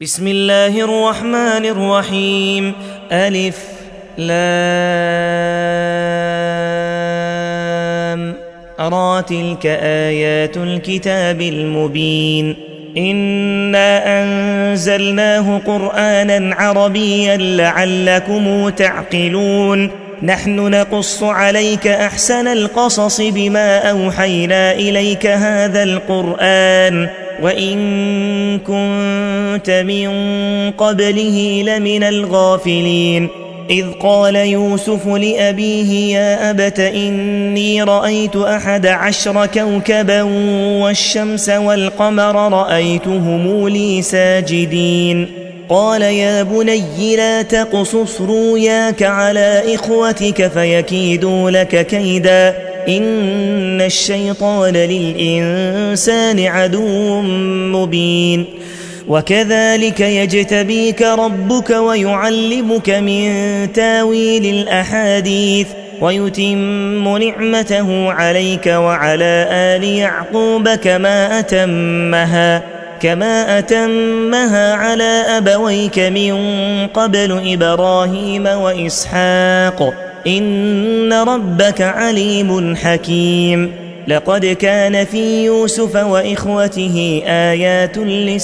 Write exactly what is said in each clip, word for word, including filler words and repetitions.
بسم الله الرحمن الرحيم. ألف لام را تلك آيات الكتاب المبين. إنا أنزلناه قرآنا عربيا لعلكم تعقلون. نحن نقص عليك أحسن القصص بما أوحينا إليك هذا القرآن وإن كنت من قبله لمن الغافلين. إذ قال يوسف لأبيه يا أبت إني رأيت أحد عشر كوكبا والشمس والقمر رأيتهم لي ساجدين. قال يا بني لا تقصص رؤياك على إخوتك فيكيدوا لك كيدا إن الشيطان للإنسان عدو مبين. وكذلك يجتبيك ربك ويعلمك من تاويل الأحاديث ويتم نعمته عليك وعلى آل يعقوب كما أتمها كما أتمها على أبويك من قبل إبراهيم وإسحاق إن ربك عليم حكيم. لقد كان في يوسف وإخوته آيات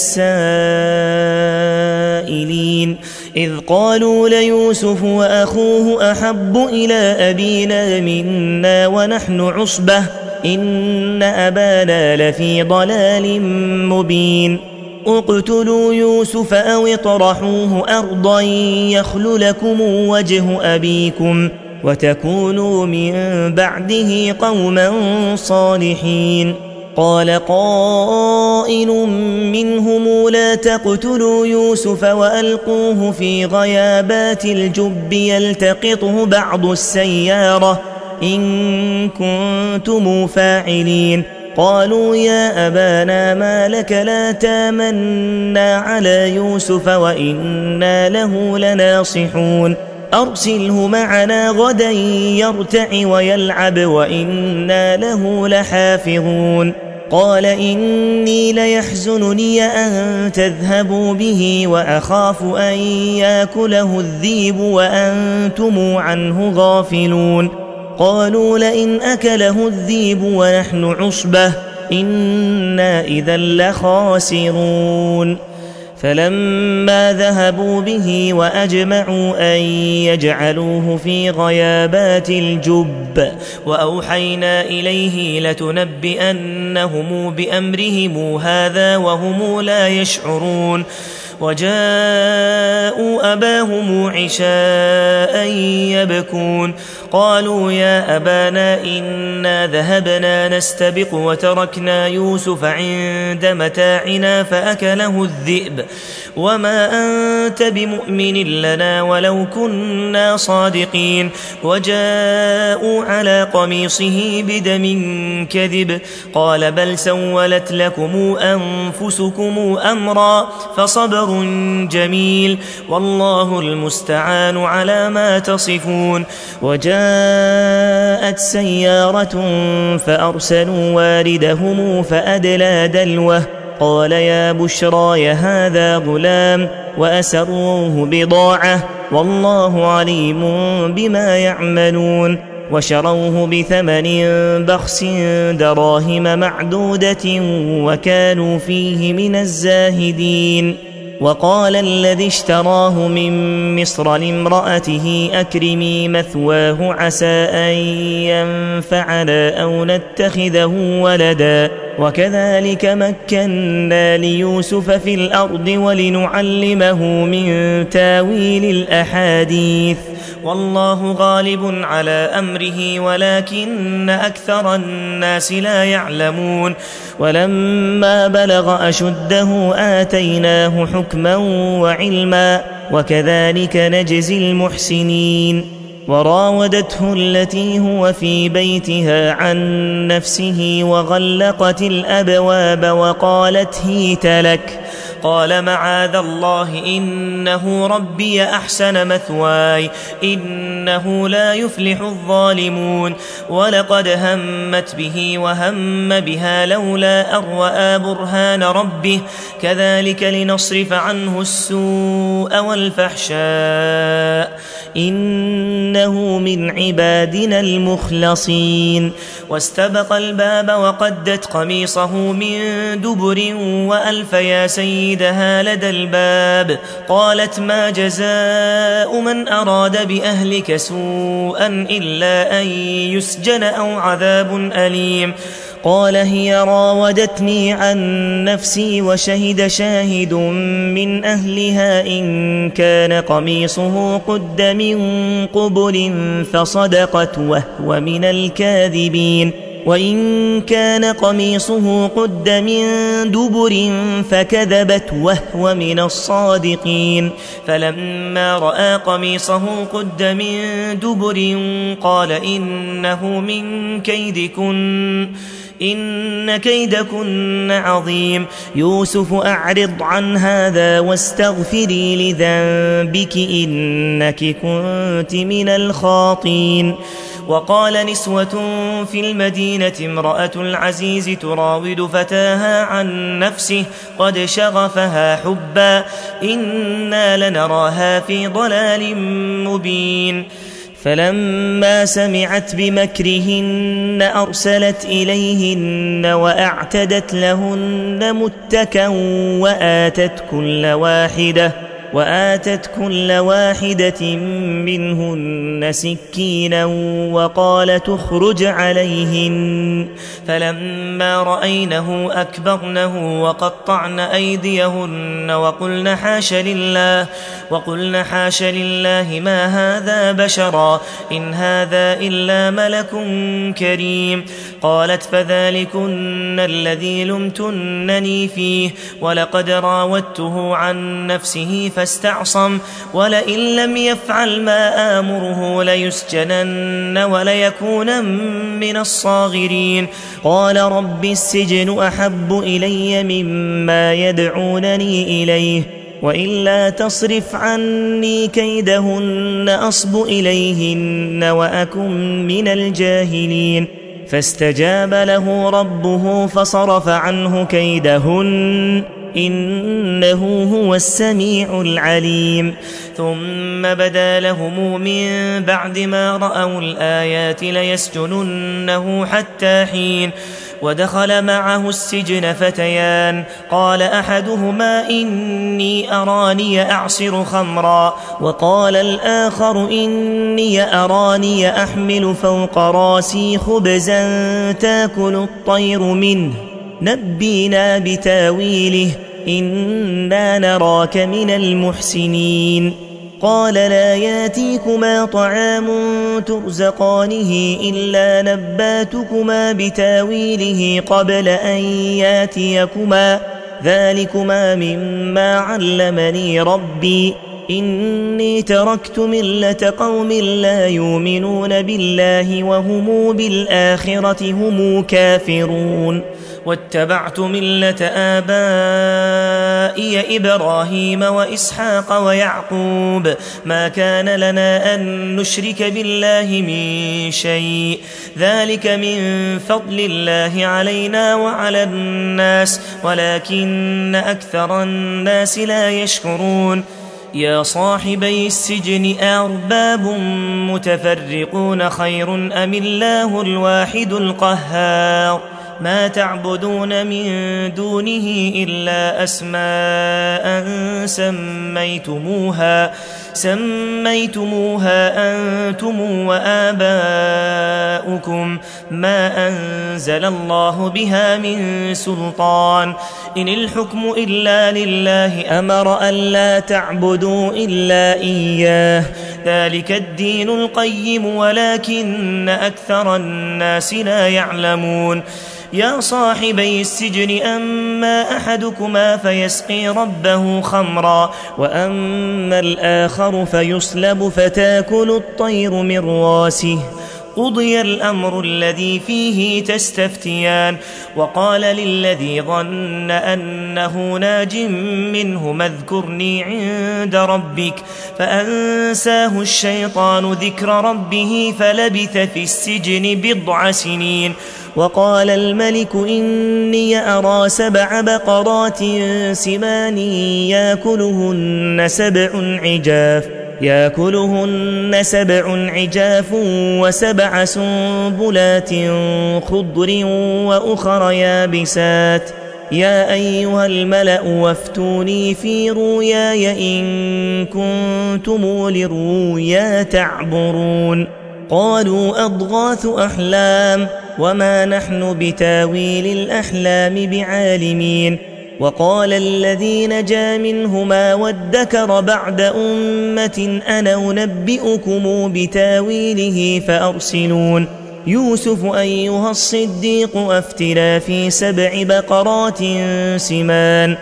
للسائلين إذ قالوا ليوسف وأخوه أحب إلى أبينا منا ونحن عصبة إن أبانا لفي ضلال مبين. اقتلوا يوسف أو اطرحوه أرضا يخل لكم وجه أبيكم وتكونوا من بعده قوما صالحين. قال قائل منهم لا تقتلوا يوسف وألقوه في غيابات الجب يلتقطه بعض السيارة إن كنتم فاعلين. قالوا يا أبانا ما لك لا تامنا على يوسف وإنا له لناصحون أرسله معنا غدا يرتع ويلعب وإنا له لحافظون. قال إني ليحزنني أن تذهبوا به وأخاف أن يأكله الذئب وأنتم عنه غافلون. قالوا لئن أكله الذئب ونحن عصبة إنا إذا لخاسرون. فلما ذهبوا به وأجمعوا أن يجعلوه في غيابات الجب وأوحينا إليه لتنبئنهم بأمرهم هذا وهم لا يشعرون. وجاءوا أباهم عشاء يبكون. قالوا يا أبانا إنا ذهبنا نستبق وتركنا يوسف عند متاعنا فأكله الذئب وما أنت بمؤمن لنا ولو كنا صادقين. وجاءوا على قميصه بدم كذب قال بل سولت لكم أنفسكم أمرا فصبر جميل والله المستعان على ما تصفون. وجاءت سيارة فأرسلوا واردهم فأدلى دلوه قال يا بشرى هذا غلام وأسروه بضاعة والله عليم بما يعملون. وشروه بثمن بخس دراهم معدودة وكانوا فيه من الزاهدين. وقال الذي اشتراه من مصر لامرأته أكرمي مثواه عسى أن ينفعنا أو نتخذه ولدا وكذلك مكنا ليوسف في الأرض ولنعلمه من تاويل الأحاديث والله غالب على أمره ولكن أكثر الناس لا يعلمون. ولما بلغ أشده آتيناه حكما وعلما وكذلك نجزي المحسنين. وراودته التي هو في بيتها عن نفسه وغلقت الأبواب وقالت هيت لك قال معاذ الله إنه ربي أحسن مثواي إنه لا يفلح الظالمون ولقد همت به وهم بها لولا أن رأى برهان ربه كذلك لنصرف عنه السوء والفحشاء إنه من عبادنا المخلصين واستبق الباب وقدت قميصه من دبر وألف يا سيدها لدى الباب قالت ما جزاء من أراد بأهلك سوءا إلا أن يسجن أو عذاب أليم قال هي راودتني عن نفسي وشهد شاهد من أهلها إن كان قميصه قد من قبل فصدقت وهو من الكاذبين وإن كان قميصه قد من دبر فكذبت وهو من الصادقين فلما رأى قميصه قد من دبر قال إنه من كيدكن إن كيدكن عظيم يوسف أعرض عن هذا واستغفري لذنبك إنك كنت من الخاطين وقال نسوة في المدينة امرأة العزيز تراود فتاها عن نفسه قد شغفها حبا إنا لنراها في ضلال مبين فلما سمعت بمكرهن أرسلت إليهن وأعتدت لهن متكا وآتت كل واحدة وآتت كل واحدة منهن سكينا وقالت اخرج عليهن فلما رأينه أكبرنه وقطعن أيديهن وقلن حاش لله وقلن حاش لله ما هذا بشرا إن هذا إلا ملك كريم قالت فذلكن الذي لمتنني فيه ولقد راودته عن نفسه فاستعصم ولئن لم يفعل ما آمره ليسجنن وليكون من الصاغرين قال رب السجن أحب إلي مما يدعونني إليه وإلا تصرف عني كيدهن أصب إليهن وأكن من الجاهلين فاستجاب له ربه فصرف عنه كيدهن إنه هو السميع العليم ثم بدا لهم من بعد ما رأوا الآيات ليسجننه حتى حين ودخل معه السجن فتيان قال أحدهما إني أراني أعصر خمرا وقال الآخر إني أراني أحمل فوق راسي خبزا تاكل الطير منه نبينا بتاويله إنا نراك من المحسنين قال لا ياتيكما طعام ترزقانه إلا نباتكما بتاويله قبل أن ياتيكما ذلكما مما علمني ربي إني تركت ملة قوم لا يؤمنون بالله وهم بالآخرة هم كافرون واتبعت ملة آبائي إبراهيم وإسحاق ويعقوب ما كان لنا أن نشرك بالله من شيء ذلك من فضل الله علينا وعلى الناس ولكن أكثر الناس لا يشكرون يا صاحبي السجن أرباب متفرقون خير أم الله الواحد القهار ما تعبدون من دونه إلا أسماء سميتموها سميتموها أنتم وآباؤكم ما أنزل الله بها من سلطان إن الحكم إلا لله أمر ألا تعبدوا إلا إياه ذلك الدين القيم ولكن أكثر الناس لا يعلمون يا صاحبي السجن أما أحدكما فيسقي ربه خمرا وأما الآخر فيصلب فتاكل الطير من راسه قضي الأمر الذي فيه تستفتيان وقال للذي ظن أنه ناج منهما اذكرني عند ربك فأنساه الشيطان ذكر ربه فلبث في السجن بضع سنين وقال الملك إني أرى سبع بقرات سمان يأكلهن سبع عجاف يأكلهن سبع عجاف وسبع سنبلات خضر وأخر يابسات يا أيها الملأ وافتوني في رؤياي إن كنتم للرؤيا تعبرون قالوا أضغاث أحلام وما نحن بتاويل الأحلام بعالمين وقال الذي نجا منهما وادكر بعد أمة أنا أنبئكم بتاويله فأرسلون يوسف أيها الصديق أفتنا في سبع بقرات سمان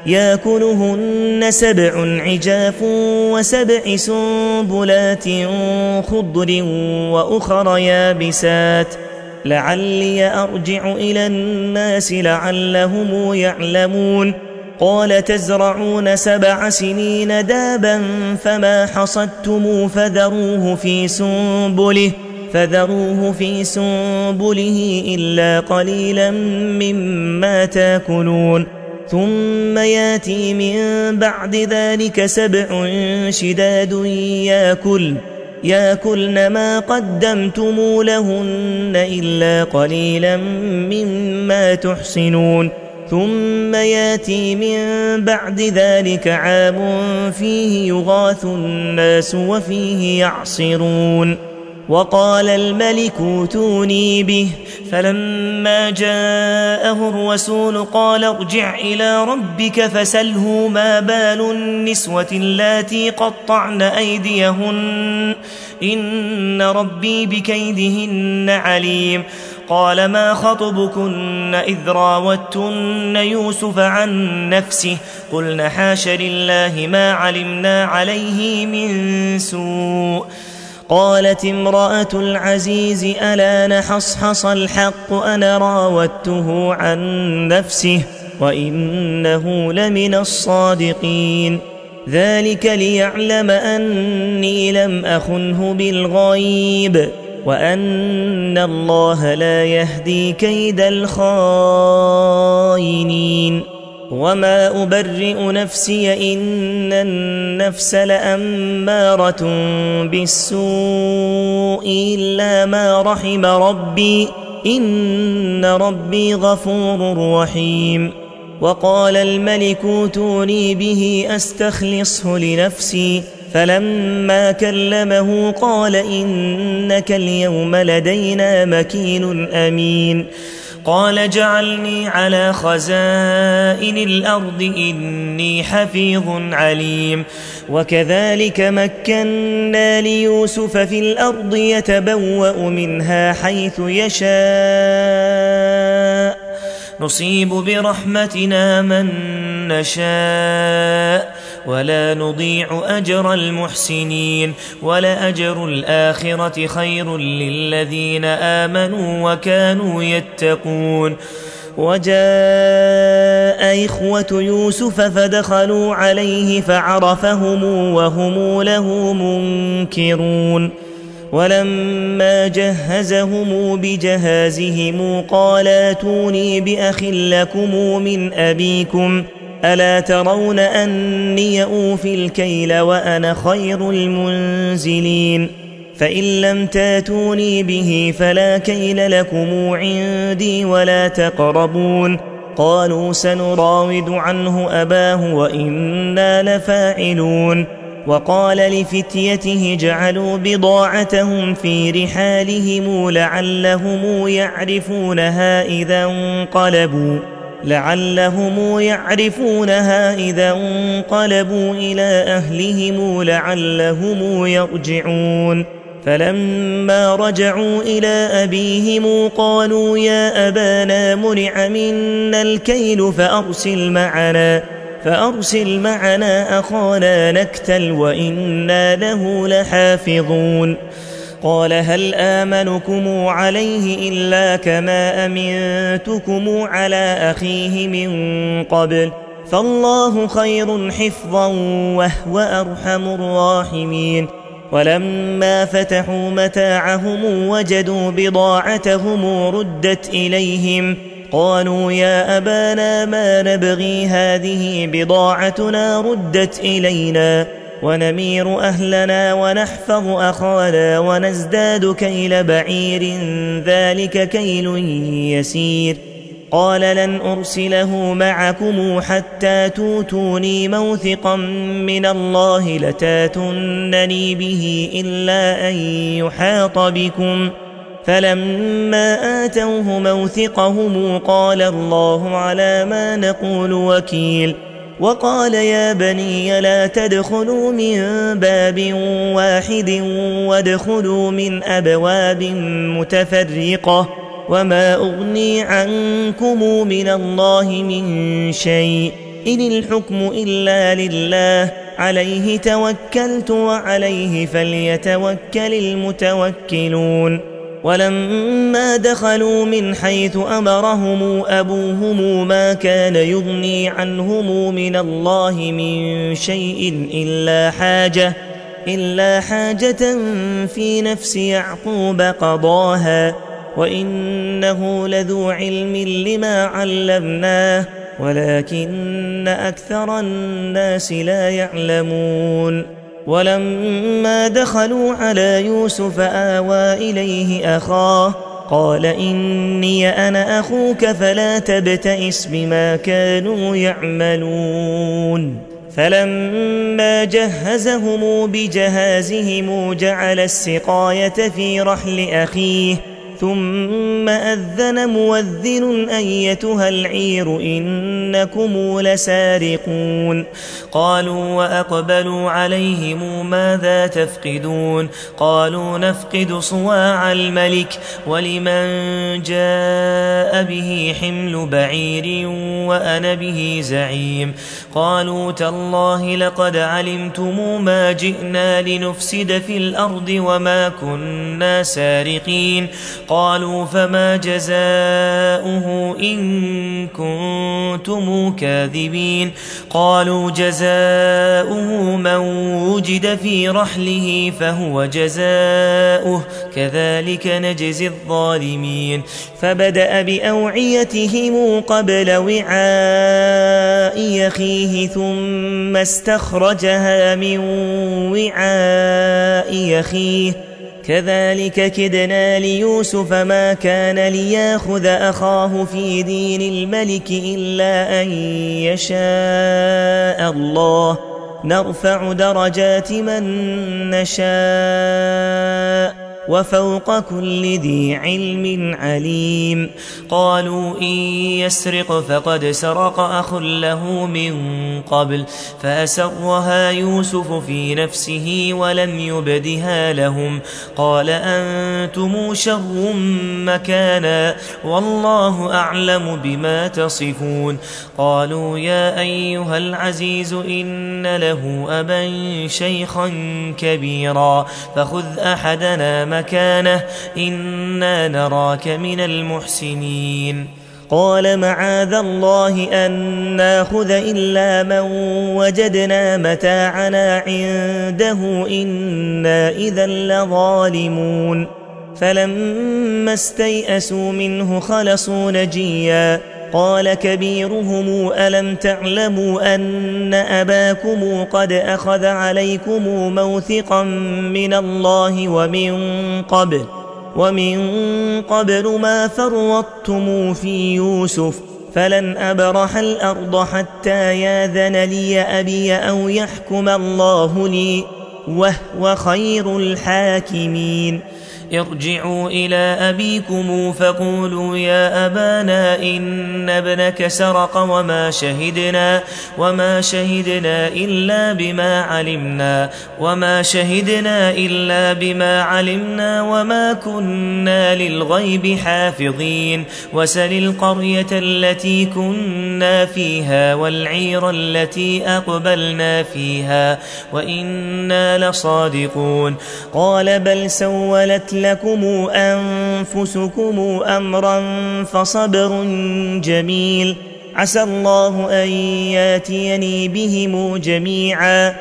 يأكلهن سبع عجاف وسبع سنبلات خضر وأخر يابسات لعلي أرجع إلى الناس لعلهم يعلمون قال تزرعون سبع سنين دابا فما حصدتم فذروه في سنبله فذروه في سنبله إلا قليلا مما تاكلون ثم ياتي من بعد ذلك سبع شداد ياكل ياكلن ما قدمتم لهن إلا قليلا مما تحصنون ثم ياتي من بعد ذلك عام فيه يغاث الناس وفيه يعصرون وقال الملك ائتوني به فلما جاءه الرسول قال ارجع إلى ربك فسله ما بال النسوة اللاتي قطعن أيديهن إن ربي بكيدهن عليم قال ما خطبكن إذ راوتن يوسف عن نفسه قلن حاش لله ما علمنا عليه من سوء قالت امرأة العزيز ألا نحصحص الحق أنا راودته عن نفسه وإنه لمن الصادقين ذلك ليعلم أني لم أخنه بالغيب وأن الله لا يهدي كيد الخائنين وما أبرئ نفسي إن النفس لأمارة بالسوء إلا ما رحم ربي إن ربي غفور رحيم وقال الملك ائتوني به أستخلصه لنفسي فلما كلمه قال إنك اليوم لدينا مكين أمين قال جعلني على خزائن الأرض إني حفيظ عليم وكذلك مكنا ليوسف في الأرض يتبوأ منها حيث يشاء نصيب برحمتنا من نشاء ولا نضيع أجر المحسنين ولأجر الآخرة خير للذين آمنوا وكانوا يتقون وجاء إخوة يوسف فدخلوا عليه فعرفهم وهم له منكرون ولما جهزهم بجهازهم قال ائتوني بأخ لكم من أبيكم ألا ترون أني أوفي الكيل وأنا خير المنزلين فإن لم تاتوني به فلا كيل لكم عندي ولا تقربون قالوا سنراود عنه أباه وإنا لفاعلون وقال لفتيته جعلوا بضاعتهم في رحالهم لعلهم يعرفونها إذا انقلبوا لعلهم يعرفونها إذا انقلبوا إلى أهلهم لعلهم يرجعون فلما رجعوا إلى أبيهم قالوا يا أبانا منع منا الكيل فأرسل معنا فأرسل معنا أخانا نكتل وإنا له لحافظون قال هل آمنكم عليه إلا كما أمنتكم على أخيه من قبل فالله خير حفظا وهو أرحم الراحمين. ولما فتحوا متاعهم وجدوا بضاعتهم ردت إليهم قالوا يا أبانا ما نبغي هذه بضاعتنا ردت إلينا ونمير أهلنا ونحفظ أخانا ونزداد كيل بعير ذلك كيل يسير. قال لن أرسله معكم حتى توتوني موثقا من الله لتاتونني به إلا أن يحاط بكم. فلما آتوه موثقهم قال الله على ما نقول وكيل. وقال يا بني لا تدخلوا من باب واحد وادخلوا من أبواب متفرقة وما أغني عنكم من الله من شيء إن الحكم إلا لله عليه توكلت وعليه فليتوكل المتوكلون. ولما دخلوا من حيث أمرهم أبوهم ما كان يغني عنهم من الله من شيء إلا حاجة, إلا حاجة في نفس يعقوب قضاها وإنه لذو علم لما علمناه ولكن أكثر الناس لا يعلمون. ولما دخلوا على يوسف آوى إليه أخاه قال إني أنا أخوك فلا تبتئس بما كانوا يعملون. فلما جهزهم بجهازهم جعل السقاية في رحل أخيه ثم أذن مؤذن أيتها العير إنكم لسارقون. قالوا وأقبلوا عليهم ماذا تفقدون قالوا نفقد صواع الملك ولمن جاء به حمل بعير وأنا به زعيم. قالوا تالله لقد علمتم ما جئنا لنفسد في الأرض وما كنا سارقين. قالوا فما جزاؤه إن كنتم كاذبين. قالوا جزاؤه من وجد في رحله فهو جزاؤه كذلك نجزي الظالمين. فبدأ بأوعيتهم قبل وعاء أخيه ثم استخرجها من وعاء أخيه كذلك كدنا ليوسف ما كان ليأخذ أخاه في دين الملك إلا أن يشاء الله نرفع درجات من نشاء وفوق كل ذي علم عليم. قالوا إن يسرق فقد سرق أخ له من قبل فأسرها يوسف في نفسه ولم يبدها لهم قال أنتم شر مكانا والله أعلم بما تصفون. قالوا يا أيها العزيز إن له أبا شيخا كبيرا فخذ أحدنا مكانه إنا نراك من المحسنين. قال معاذ الله أن ناخذ إلا من وجدنا متاعنا عنده إنا إذا لظالمون. فلما استيئسوا منه خلصوا نجيا قال كبيرهم ألم تعلموا أن أباكم قد أخذ عليكم موثقا من الله ومن قبل ومن قبل ما فرطتم في يوسف فلن أبرح الأرض حتى ياذن لي أبي أو يحكم الله لي وهو خير الحاكمين. ارجعوا إلى أبيكم فقولوا يا أبانا إن ابنك سرق وما شهدنا وما شهدنا إلا بما علمنا وما شهدنا إلا بما علمنا وما كنا للغيب حافظين وسل القرية التي كنا فيها والعير التي أقبلنا فيها وإنا لصادقون قال بل سولت لكم أنفسكم أمرا فصبر جميل عسى الله أن ياتيني بهم جميعا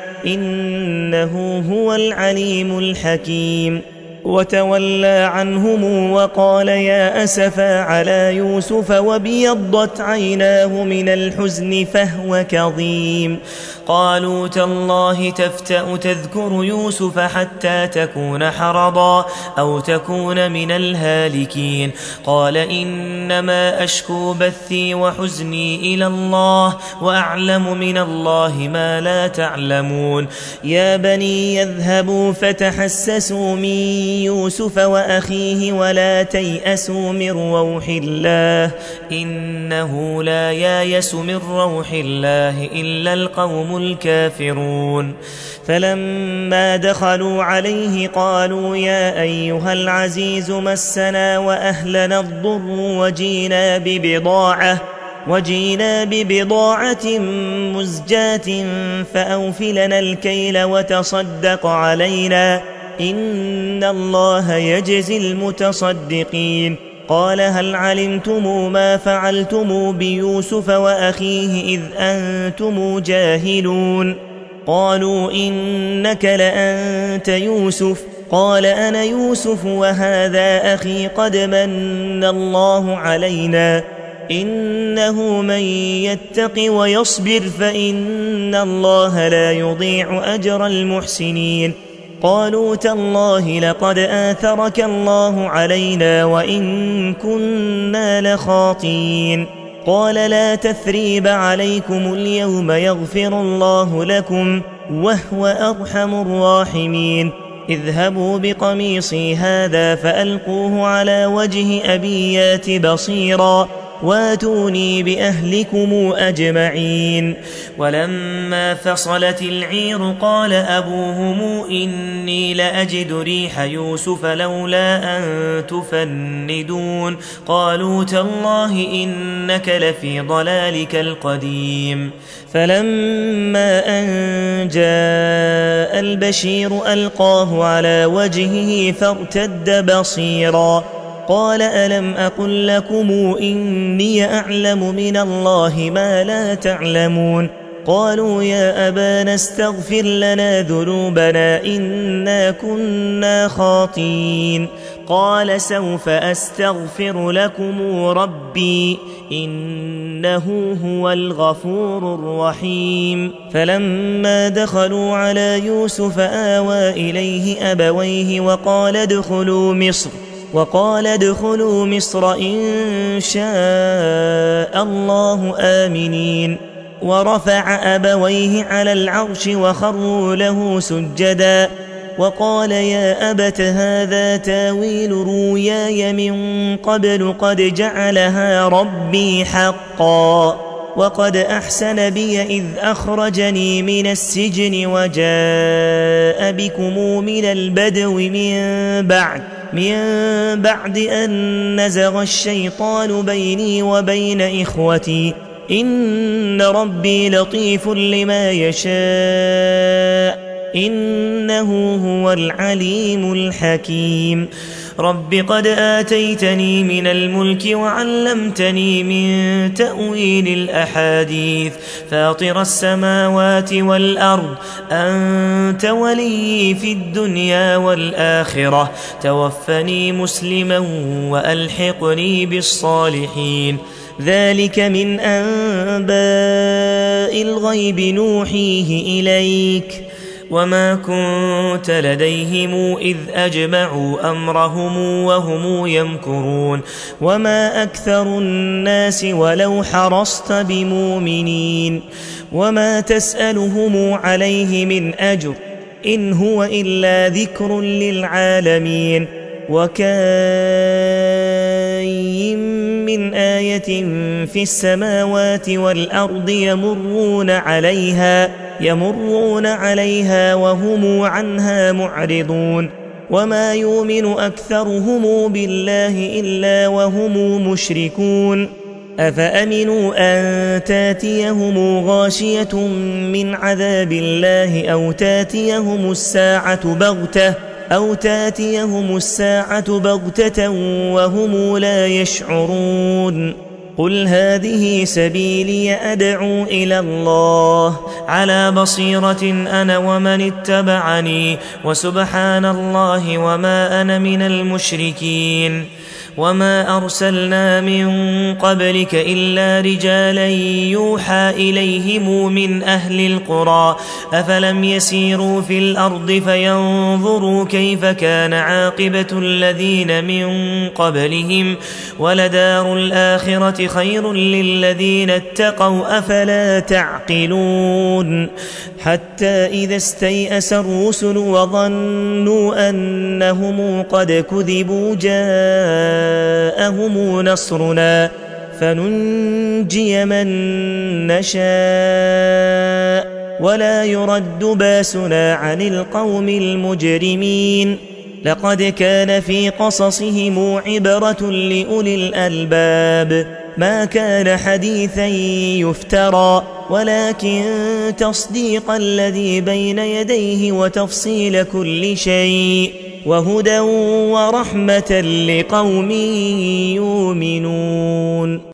إنه هو العليم الحكيم وتولى عنهم وقال يا أسفا على يوسف وابيضت عيناه من الحزن فهو كظيم قالوا تالله تفتأ تذكر يوسف حتى تكون حرضا أو تكون من الهالكين قال إنما أشكو بثي وحزني إلى الله وأعلم من الله ما لا تعلمون يا بني يذهبوا فتحسسوا من يوسف وأخيه ولا تيأسوا من روح الله إنه لا يايس من روح الله إلا القوم الكافرون فلما دخلوا عليه قالوا يا أيها العزيز مسنا وأهلنا الضر وجينا ببضاعة وجينا ببضاعة مزجاة فأوفلنا الكيل وتصدق علينا إن الله يجزي المتصدقين قال هل علمتم ما فعلتم بيوسف وأخيه إذ أنتم جاهلون قالوا إنك لأنت يوسف قال أنا يوسف وهذا أخي قد من الله علينا إنه من يتق ويصبر فإن الله لا يضيع أجر المحسنين قالوا تالله لقد آثرك الله علينا وإن كنا لخاطئين قال لا تثريب عليكم اليوم يغفر الله لكم وهو أرحم الراحمين اذهبوا بقميصي هذا فألقوه على وجه أبي يات بصيرا واتوني بأهلكم أجمعين ولما فصلت العير قال أبوهم إني لأجد ريح يوسف لولا أن تفندون قالوا تالله إنك لفي ضلالك القديم فلما أن جاء البشير ألقاه على وجهه فارتد بصيرا قال ألم أقل لكم إني أعلم من الله ما لا تعلمون قالوا يا أبانا استغفر لنا ذنوبنا إنا كنا خاطئين قال سوف أستغفر لكم ربي إنه هو الغفور الرحيم فلما دخلوا على يوسف آوى إليه أبويه وقال ادخلوا مصر وقال ادخلوا مصر إن شاء الله آمنين ورفع أبويه على العرش وخروا له سجدا وقال يا أبت هذا تاويل رؤياي من قبل قد جعلها ربي حقا وقد أحسن بي إذ أخرجني من السجن وجاء بكم من البدو من بعد من بعد أن نزغ الشيطان بيني وبين إخوتي إن ربي لطيف لما يشاء إنه هو العليم الحكيم رب قد آتيتني من الملك وعلمتني من تأويل الأحاديث فاطر السماوات والأرض أنت ولي في الدنيا والآخرة توفني مسلما وألحقني بالصالحين ذلك من أنباء الغيب نوحيه إليك وما كنت لديهم إذ أجمعوا أمرهم وهم يمكرون وما أكثر الناس ولو حرصت بمؤمنين وما تسألهم عليه من أجر إن هو إلا ذكر للعالمين وكاين من آية في السماوات والأرض يمرون عليها يمرون عليها وهم عنها معرضون وما يؤمن أكثرهم بالله إلا وهم مشركون أفأمنوا أن تاتيهم غاشية من عذاب الله أو تاتيهم الساعة بغتة أو تاتيهم الساعة بغتة وهم لا يشعرون قل هذه سبيلي أدعو إلى الله على بصيرة أنا ومن اتبعني وسبحان الله وما أنا من المشركين وما أرسلنا من قبلك إلا رجالا يوحى إليهم من أهل القرى أفلم يسيروا في الأرض فينظروا كيف كان عاقبة الذين من قبلهم ولدار الآخرة خير للذين اتقوا أفلا تعقلون حتى إذا استيأس الرسل وظنوا أنهم قد كذبوا جاءهم نصرنا فننجي من نشاء ولا يرد باسنا عن القوم المجرمين لقد كان في قصصهم عبرة لأولي الألباب ما كان حديثا يفترى ولكن تصديق الذي بين يديه وتفصيل كل شيء وهدى ورحمة لقوم يؤمنون.